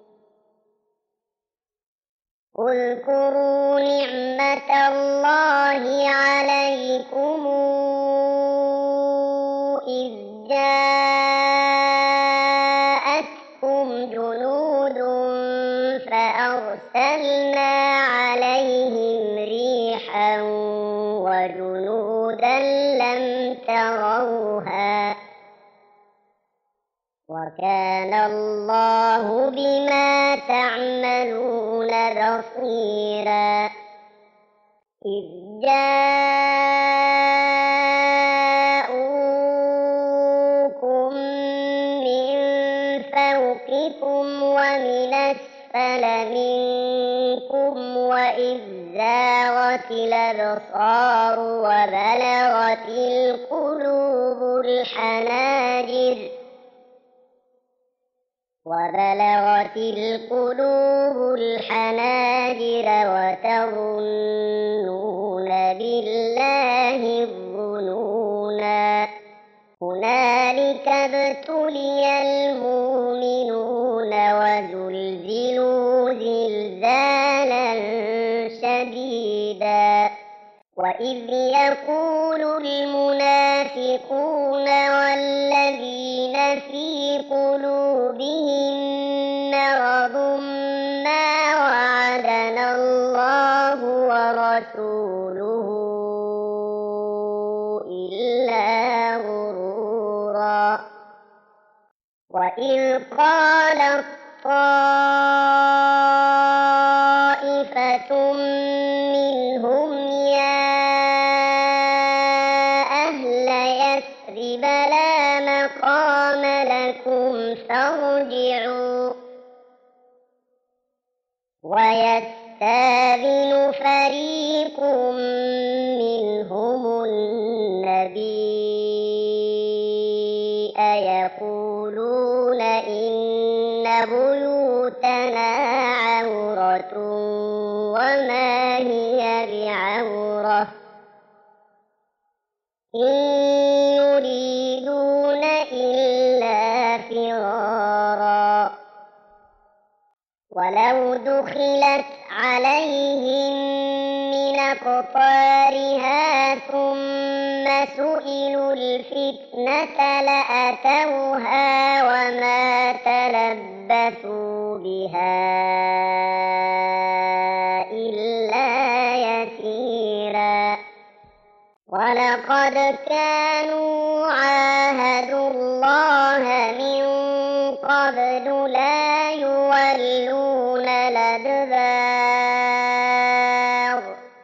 اذكروا نعمة الله عليكم إذ جاءتكم وكان الله بما تعملون بصيرا إذ جاءوكم من فوقكم ومن أسفل منكم وإذ زاغت الأبصار وبلغت القلوب الحناجر وبلغت القلوب الحناجر وتظنون بالله الظنونا هنالك ابتلي المؤمنون وزلزلوا زلزالا شديدا وإذ يقول المنافقون والذين في قلوبهم مرض ما وعدنا الله ورسوله إلا غرورا وإذ قالت طائفة منهم يا أهل يثرب لا مقام لكم فارجعوا ويستأذن فريق منهم النبي يقولون إن بيوتنا عورة وما هي بعورة إن يريدون إلا فرارا ولو دخلت عليهم من أقطارها ثم سئلوا الفتنة لأتوها وما تلبثوا بها إلا يسيرا ولقد كانوا عاهدوا الله من قبل لا يولون الأدبار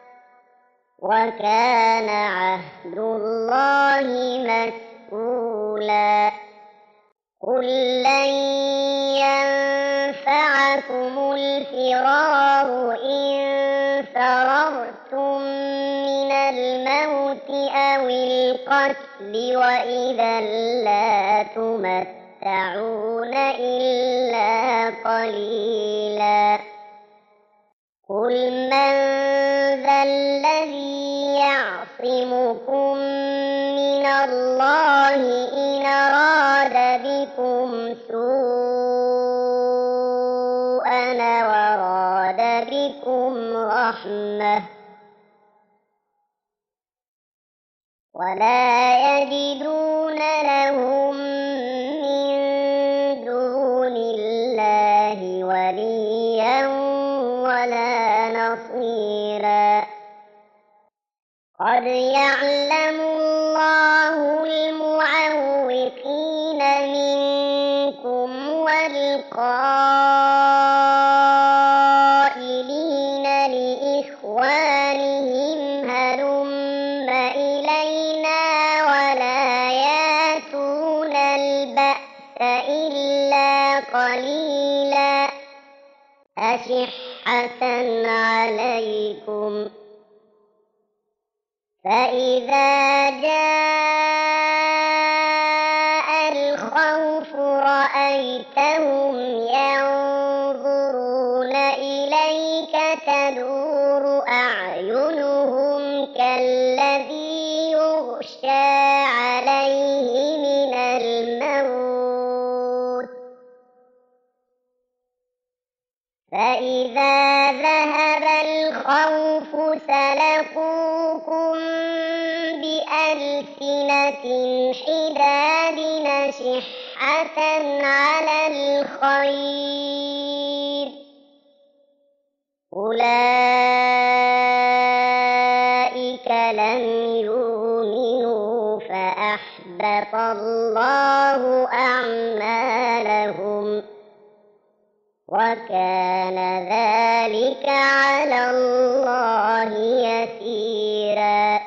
وكان عهد الله مسؤولا قل لن ينفعكم الفرار إن فررتم من الموت أو القتل وإذا لا تمتعون إلا قليلا قل من ذا الذي يعصمكم من الله إن أراد بكم سوءا وأراد بكم رحمة ولا يجدون لهم من دون الله وليا ولا نصيرا قد يعلم الله المعوقين منكم والقائلين لإخوانهم هلم إلينا ولا يأتون البأس إلا قليلا أشحة عليكم فإذا جاء الخوف رأيتهم ينظرون إليك تدور أعينهم كالذي يغشى عليه من الموت فإذا ذهب الخوف سلقوكم بألسنة حداد أشحة على الخير أولئك لم يؤمنوا فأحبط الله أعمالهم وكان ذلك على الله يسيرا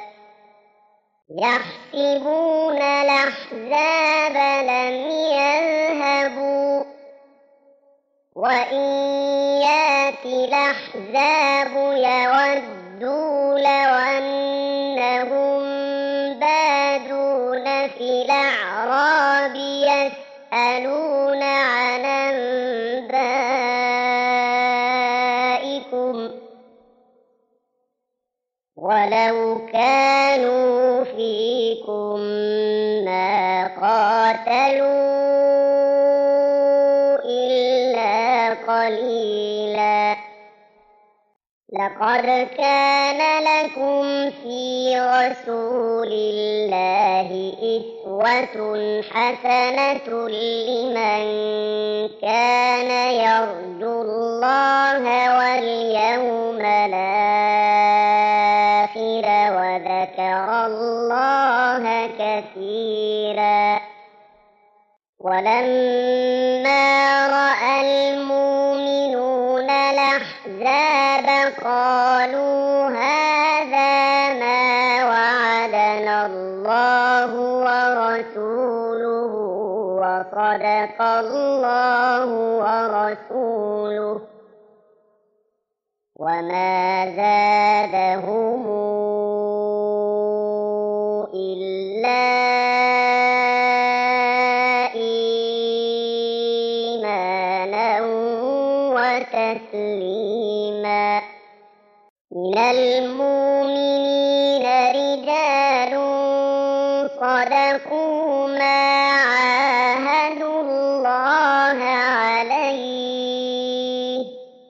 يحسبون الأحزاب لم يذهبوا وإن يأتي الأحزاب يودوا لو أنهم بادون في الأعراب يسألون عن أنبائكم ولو كانوا فيكم ما قاتلوا إلا قليلا لقد كان لكم في رسول الله أسوة حسنة لمن كان يرجو الله واليوم الآخر وذكر الله كثيرا ولما رأى المؤمنون الأحزاب قالوا هذا ما وعدنا الله ورسوله وصدق الله ورسوله وما زادهم إلا إيمانا وتسليما من المؤمنين رجال صدقوا ما عاهدوا الله عليه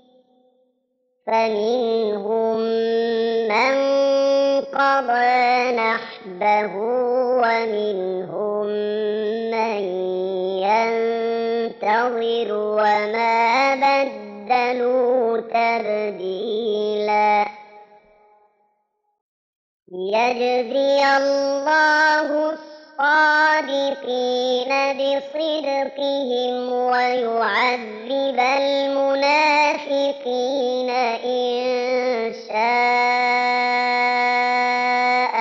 فمنهم من قضى نحبه ومنهم من ينتظر وما بدلوا تبديلا ليجزي الله الصادقين بصدقهم ويعذب المنافقين إن شاء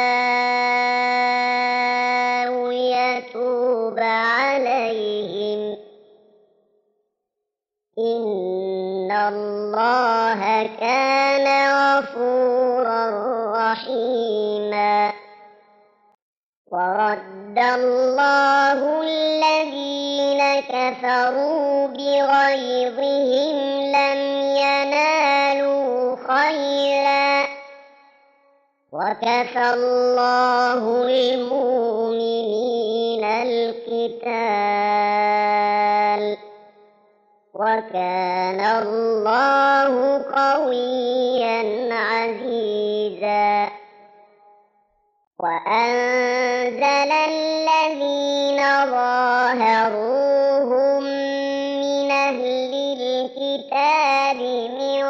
أو يتوب عليهم إن الله كان غفورا رحيما ورد الله الذين كفروا بغيظهم لم ينالوا خيرا وكفى الله المؤمنين القتال وكان الله قويا عزيزا وأنزل الذين ظاهروهم من أهل الكتاب من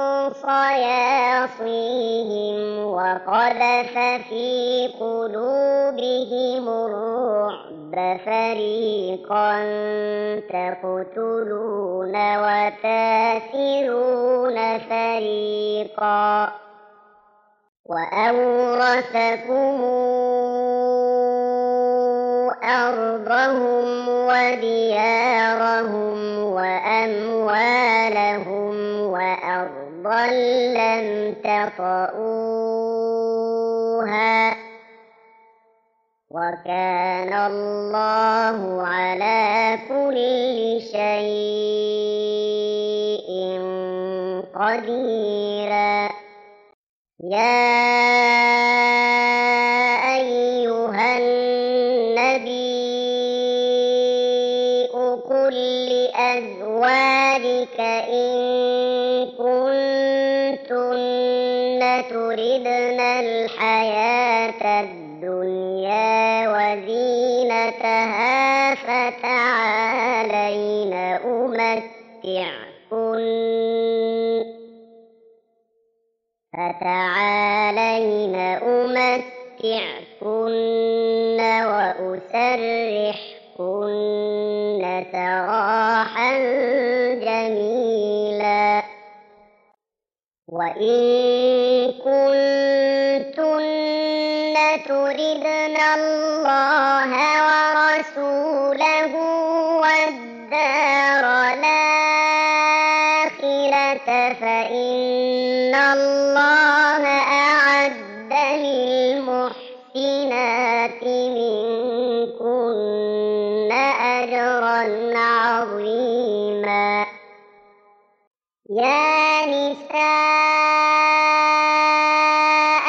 صياصيهم وقذف في قلوبهم الرعب فريقا تقتلون وتاسرون فريقا وأورثكم أرضهم وديارهم وأموالهم وأرضا لم تطئوها وكان الله على كل شيء قديرا يا أيها النبي قل لأزواجك إن كنتن تردن الحياة الدنيا وزينتها فتعالين أمتعكن فتعالين أمتعكن وأسرحكن سراحا جميلا وإن كنتن تردن الله ورسوله والدار الآخرة فإن الله أعد للمحسنات منكن أجرا عظيما. يا نساء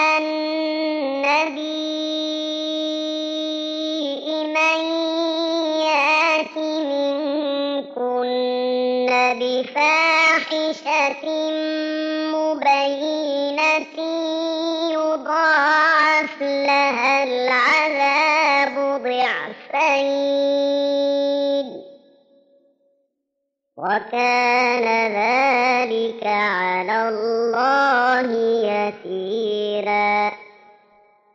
النبي من يات منكن بفاحشة مبينة يضاعف لها العذاب ضعفين وكان ذلك على الله